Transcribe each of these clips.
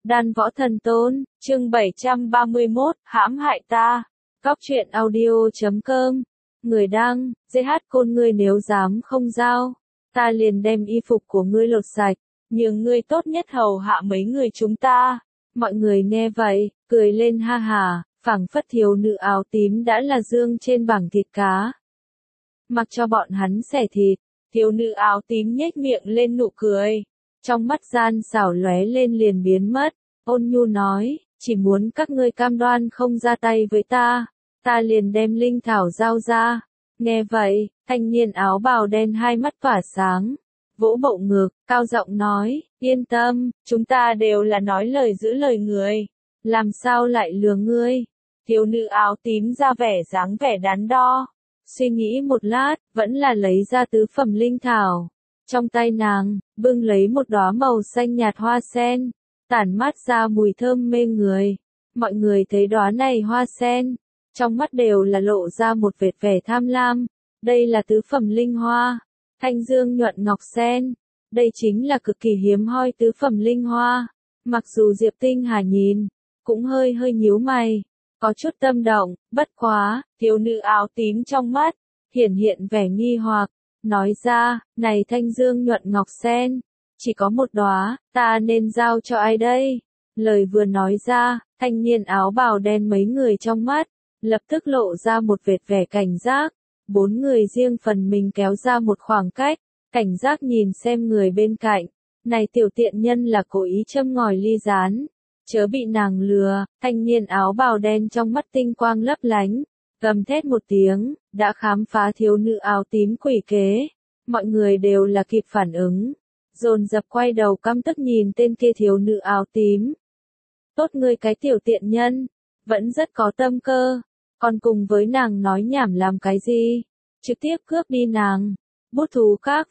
Đan Võ Thần Tôn, chương 731, hãm hại ta. Góc truyện audio.com. Người đăng, GH Côn, ngươi nếu dám không giao, ta liền đem y phục của ngươi lột sạch, nhường ngươi tốt nhất hầu hạ mấy người chúng ta. Mọi người nghe vậy, cười lên ha hà, phảng phất thiếu nữ áo tím đã là dương trên bảng thịt cá. Mặc cho bọn hắn xẻ thịt, thiếu nữ áo tím nhếch miệng lên nụ cười. Trong mắt gian xảo lóe lên liền biến mất, ôn nhu nói, chỉ muốn các ngươi cam đoan không ra tay với ta, ta liền đem linh thảo giao ra. Nghe vậy, thanh niên áo bào đen hai mắt tỏa sáng, vỗ bộ ngực, cao giọng nói, yên tâm, chúng ta đều là nói lời giữ lời người, làm sao lại lừa ngươi. Thiếu nữ áo tím ra vẻ dáng vẻ đắn đo, suy nghĩ một lát, vẫn là lấy ra tứ phẩm linh thảo. Trong tay nàng, bưng lấy một đóa màu xanh nhạt hoa sen, tản mát ra mùi thơm mê người. Mọi người thấy đóa này hoa sen, trong mắt đều là lộ ra một vệt vẻ tham lam. Đây là tứ phẩm linh hoa, thanh dương nhuận ngọc sen. Đây chính là cực kỳ hiếm hoi tứ phẩm linh hoa. Mặc dù Diệp Tinh Hà nhìn, cũng hơi nhíu mày, có chút tâm động, bất quá, thiếu nữ áo tím trong mắt, hiện vẻ nghi hoặc. Nói ra, này thanh dương nhuận ngọc sen, chỉ có một đóa, ta nên giao cho ai đây? Lời vừa nói ra, thanh niên áo bào đen mấy người trong mắt, lập tức lộ ra một vệt vẻ cảnh giác. Bốn người riêng phần mình kéo ra một khoảng cách, cảnh giác nhìn xem người bên cạnh. Này tiểu tiện nhân là cố ý châm ngòi ly gián, chớ bị nàng lừa. Thanh niên áo bào đen trong mắt tinh quang lấp lánh, gầm thét một tiếng, đã khám phá thiếu nữ áo tím quỷ kế. Mọi người đều là kịp phản ứng, dồn dập quay đầu căm tức nhìn tên kia thiếu nữ áo tím. Tốt ngươi cái tiểu tiện nhân, vẫn rất có tâm cơ, còn cùng với nàng nói nhảm làm cái gì, trực tiếp cướp đi nàng. Bút thú khác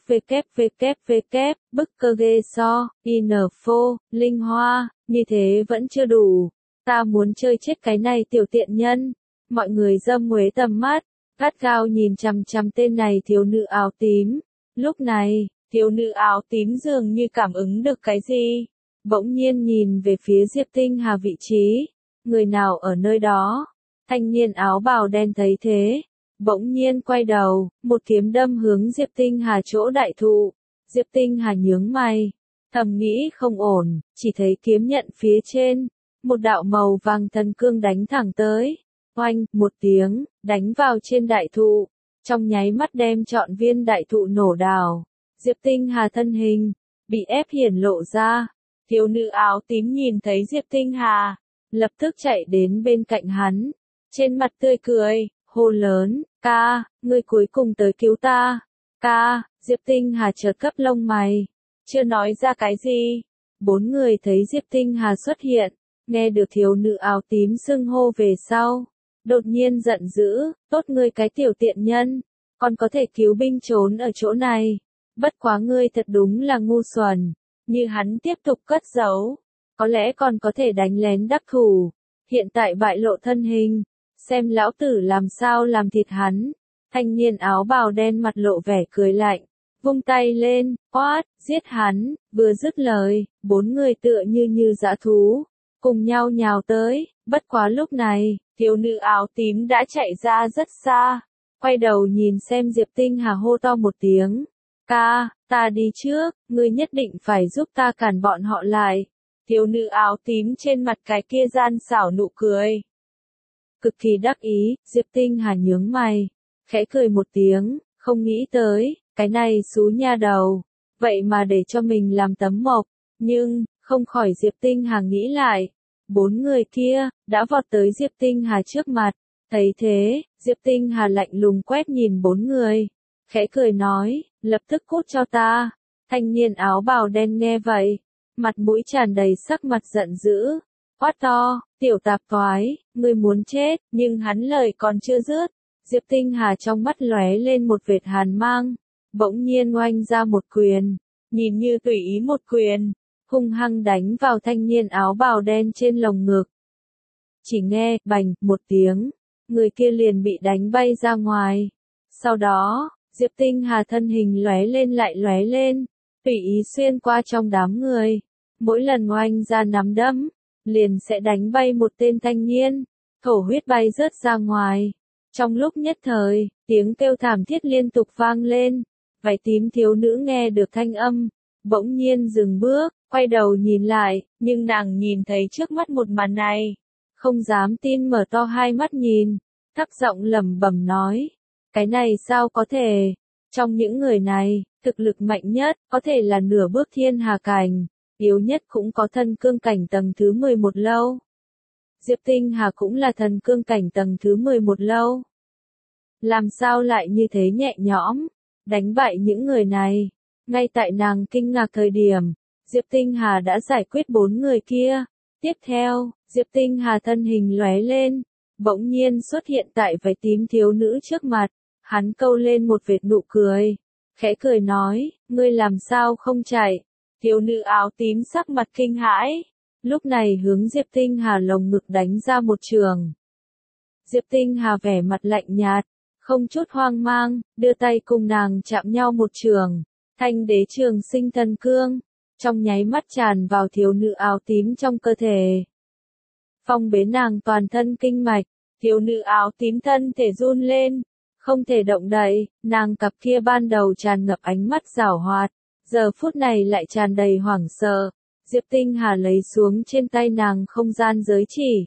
www, bức cơ ghê so, info, linh hoa, như thế vẫn chưa đủ, ta muốn chơi chết cái này tiểu tiện nhân. Mọi người dâm uế tầm mắt, gắt gao nhìn chằm chằm tên này thiếu nữ áo tím. Lúc này, thiếu nữ áo tím dường như cảm ứng được cái gì, bỗng nhiên nhìn về phía Diệp Tinh Hà vị trí. Người nào ở nơi đó? Thanh niên áo bào đen thấy thế, bỗng nhiên quay đầu, một kiếm đâm hướng Diệp Tinh Hà chỗ đại thụ. Diệp Tinh Hà nhướng mày, thầm nghĩ không ổn, chỉ thấy kiếm nhận phía trên, một đạo màu vàng thần cương đánh thẳng tới. Oanh, một tiếng, đánh vào trên đại thụ, trong nháy mắt đem trọn viên đại thụ nổ đào. Diệp Tinh Hà thân hình, bị ép hiển lộ ra. Thiếu nữ áo tím nhìn thấy Diệp Tinh Hà, lập tức chạy đến bên cạnh hắn, trên mặt tươi cười, hô lớn, ca, ngươi cuối cùng tới cứu ta. Ca, Diệp Tinh Hà chợt cấp lông mày, chưa nói ra cái gì. Bốn người thấy Diệp Tinh Hà xuất hiện, nghe được thiếu nữ áo tím xưng hô về sau, đột nhiên giận dữ, tốt ngươi cái tiểu tiện nhân, còn có thể cứu binh trốn ở chỗ này. Bất quá ngươi thật đúng là ngu xuẩn, như hắn tiếp tục cất giấu, có lẽ còn có thể đánh lén đắc thủ. Hiện tại bại lộ thân hình, xem lão tử làm sao làm thịt hắn. Thanh niên áo bào đen mặt lộ vẻ cười lạnh, vung tay lên, quát, giết hắn. Vừa dứt lời, bốn người tựa như dã thú, cùng nhau nhào tới. Bất quá lúc này, thiếu nữ áo tím đã chạy ra rất xa, quay đầu nhìn xem Diệp Tinh Hà hô to một tiếng, ca, ta đi trước, ngươi nhất định phải giúp ta cản bọn họ lại. Thiếu nữ áo tím trên mặt cái kia gian xảo nụ cười, cực kỳ đắc ý. Diệp Tinh Hà nhướng mày, khẽ cười một tiếng, không nghĩ tới, cái này xú nha đầu, vậy mà để cho mình làm tấm mộc. Nhưng, không khỏi Diệp Tinh Hà nghĩ lại, bốn người kia, đã vọt tới Diệp Tinh Hà trước mặt. Thấy thế, Diệp Tinh Hà lạnh lùng quét nhìn bốn người, khẽ cười nói, lập tức cút cho ta. Thanh niên áo bào đen nghe vậy, mặt mũi tràn đầy sắc mặt giận dữ, quát to, tiểu tạp thoái, ngươi muốn chết. Nhưng hắn lời còn chưa dứt, Diệp Tinh Hà trong mắt lóe lên một vệt hàn mang, bỗng nhiên oanh ra một quyền, nhìn như tùy ý một quyền, hung hăng đánh vào thanh niên áo bào đen trên lồng ngực. Chỉ nghe, bành, một tiếng, người kia liền bị đánh bay ra ngoài. Sau đó, Diệp Tinh Hà thân hình lóe lên lại lóe lên, tùy ý xuyên qua trong đám người, mỗi lần oanh ra nắm đấm, liền sẽ đánh bay một tên thanh niên, thổ huyết bay rớt ra ngoài. Trong lúc nhất thời, tiếng kêu thảm thiết liên tục vang lên, váy tím thiếu nữ nghe được thanh âm, bỗng nhiên dừng bước, quay đầu nhìn lại, nhưng nàng nhìn thấy trước mắt một màn này, không dám tin mở to hai mắt nhìn, thấp giọng lẩm bẩm nói, cái này sao có thể, trong những người này, thực lực mạnh nhất, có thể là nửa bước thiên hà cảnh, yếu nhất cũng có thần cương cảnh tầng thứ 11 lâu. Diệp Tinh Hà cũng là thần cương cảnh tầng thứ 11 lâu. Làm sao lại như thế nhẹ nhõm, đánh bại những người này. Ngay tại nàng kinh ngạc thời điểm, Diệp Tinh Hà đã giải quyết 4 người kia. Tiếp theo, Diệp Tinh Hà thân hình lóe lên, bỗng nhiên xuất hiện tại váy tím thiếu nữ trước mặt. Hắn câu lên một vệt nụ cười, khẽ cười nói, ngươi làm sao không chạy. Thiếu nữ áo tím sắc mặt kinh hãi, lúc này hướng Diệp Tinh Hà lồng ngực đánh ra một trường. Diệp Tinh Hà vẻ mặt lạnh nhạt, không chút hoang mang, đưa tay cùng nàng chạm nhau một trường, thanh đế trường sinh thần cương, trong nháy mắt tràn vào thiếu nữ áo tím trong cơ thể. Phong bế nàng toàn thân kinh mạch, thiếu nữ áo tím thân thể run lên, không thể động đậy, nàng cặp kia ban đầu tràn ngập ánh mắt giảo hoạt, giờ phút này lại tràn đầy hoảng sợ. Diệp Tinh Hà lấy xuống trên tay nàng không gian giới chỉ,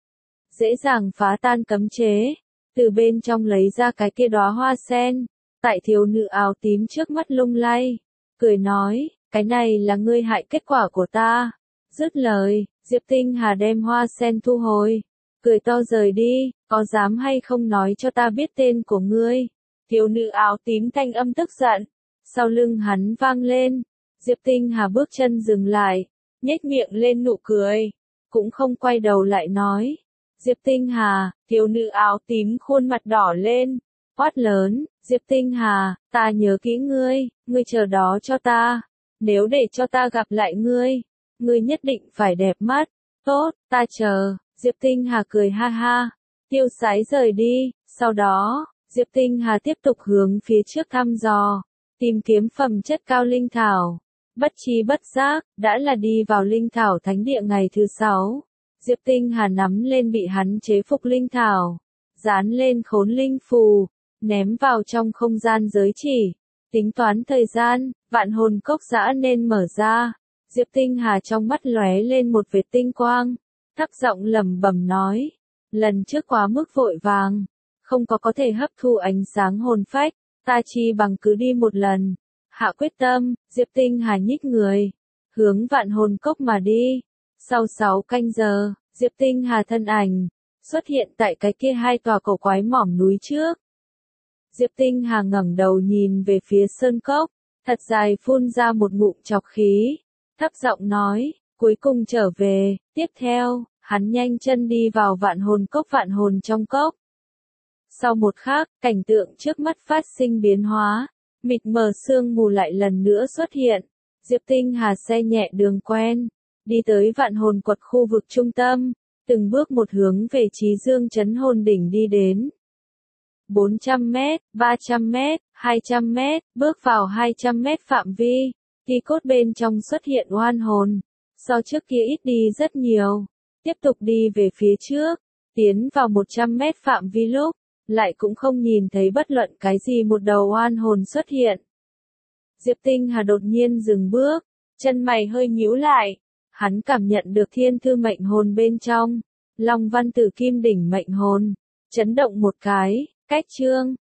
dễ dàng phá tan cấm chế, từ bên trong lấy ra cái kia đóa hoa sen, tại thiếu nữ áo tím trước mắt lung lay, cười nói, cái này là ngươi hại kết quả của ta. Dứt lời, Diệp Tinh Hà đem hoa sen thu hồi, cười to rời đi, có dám hay không nói cho ta biết tên của ngươi. Thiếu nữ áo tím thanh âm tức giận, sau lưng hắn vang lên, Diệp Tinh Hà bước chân dừng lại, nhếch miệng lên nụ cười, cũng không quay đầu lại nói. Diệp Tinh Hà, thiếu nữ áo tím khuôn mặt đỏ lên, quát lớn, Diệp Tinh Hà, ta nhớ kỹ ngươi, ngươi chờ đó cho ta, nếu để cho ta gặp lại ngươi, ngươi nhất định phải đẹp mắt, tốt, ta chờ. Diệp Tinh Hà cười ha ha, tiêu sái rời đi, sau đó, Diệp Tinh Hà tiếp tục hướng phía trước thăm dò, tìm kiếm phẩm chất cao linh thảo. Bất chi bất giác, đã là đi vào linh thảo thánh địa ngày thứ 6. Diệp Tinh Hà nắm lên bị hắn chế phục linh thảo, dán lên khốn linh phù, ném vào trong không gian giới chỉ. Tính toán thời gian, vạn hồn cốc giã nên mở ra. Diệp Tinh Hà trong mắt lóe lên một vệt tinh quang, thấp giọng lẩm bẩm nói, lần trước quá mức vội vàng, không có thể hấp thu ánh sáng hồn phách, ta chi bằng cứ đi một lần. Hạ quyết tâm, Diệp Tinh Hà nhích người, hướng vạn hồn cốc mà đi. Sau 6 canh giờ, Diệp Tinh Hà thân ảnh xuất hiện tại cái kia hai tòa cổ quái mỏm núi trước. Diệp Tinh Hà ngẩng đầu nhìn về phía sơn cốc, thật dài phun ra một ngụm trọc khí, thấp giọng nói, cuối cùng trở về. Tiếp theo, hắn nhanh chân đi vào vạn hồn trong cốc. Sau một khắc, cảnh tượng trước mắt phát sinh biến hóa, mịt mờ sương mù lại lần nữa xuất hiện. Diệp Tinh Hà xe nhẹ đường quen, đi tới vạn hồn quật khu vực trung tâm, từng bước một hướng về Chí Dương Trấn Hồn Đỉnh đi đến. 400 mét, 300 mét, 200 mét, bước vào 200 mét phạm vi, thi cốt bên trong xuất hiện oan hồn, so trước kia ít đi rất nhiều. Tiếp tục đi về phía trước, tiến vào 100 mét phạm vi lúc, lại cũng không nhìn thấy bất luận cái gì một đầu oan hồn xuất hiện. Diệp Tinh Hà đột nhiên dừng bước, chân mày hơi nhíu lại, hắn cảm nhận được thiên thư mệnh hồn bên trong, Long Văn Tử Kim Đỉnh mệnh hồn, chấn động một cái, cách chương,